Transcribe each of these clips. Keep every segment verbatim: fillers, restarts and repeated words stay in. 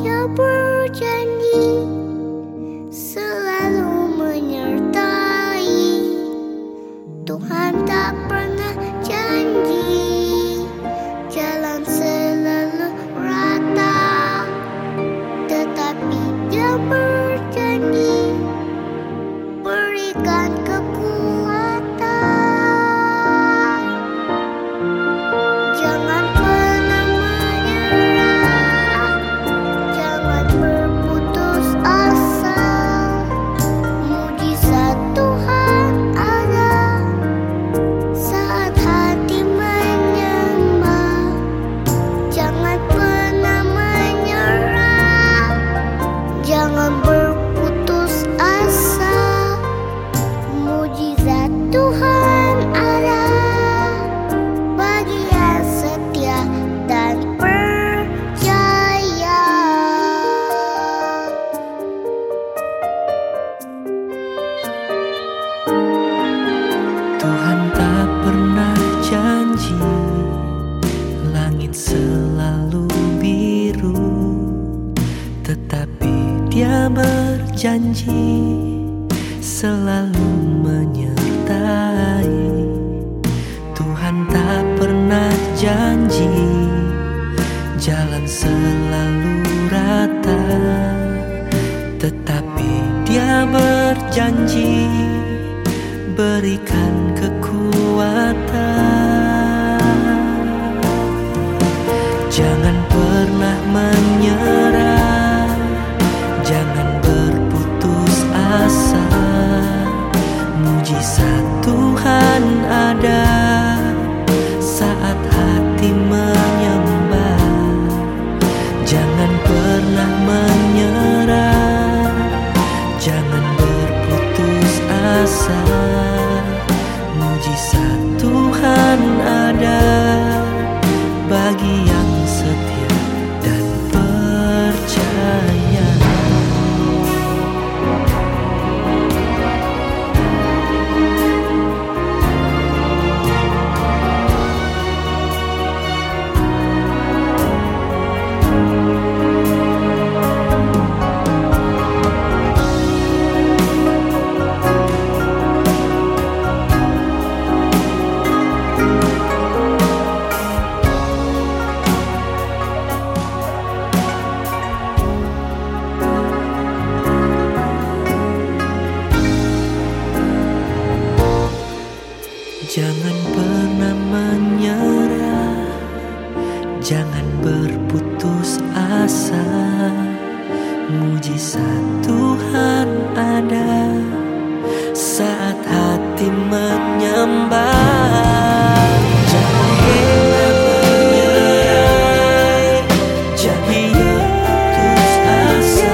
Dia berjanji selalu menyertai. Tuhan tak pernah janji jalan selalu rata, tetapi Dia berjanji berikan kekuatan. Jangan pernah menyerah, jangan berputus asa. Mujizat Tuhan ada saat hati menyembah. Jangan pernah menyerah, jangan berputus asa. Mujizat Tuhan ada bagi yang setia dan percaya. Tuhan tak pernah janji langit selalu biru, tetapi Dia berjanji selalu menyertai. Tuhan tak pernah janji jalan selalu rata, tetapi Dia berjanji berikan kekuatan. Jangan pernah menyerah, jangan berputus asa. Mujizat Tuhan ada saat hati menyembah. Jangan pernah menyerah, jangan berputus asa. Mujizat Tuhan ada bagi yang setia dan percaya. Jangan pernah menyerah, jangan berputus asa. Mujizat Tuhan ada saat hati menyembah. Jangan pernah menyerah, jangan berputus asa.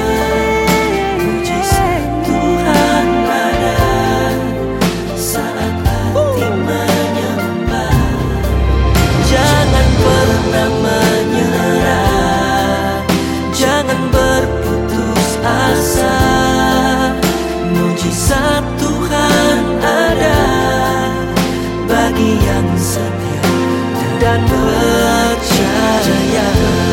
Mujizat Tuhan ada saat hati menyembah. Jangan pernah menyerah, jangan berputus asa. Mujizat Tuhan ada bagi yang setia dan percaya.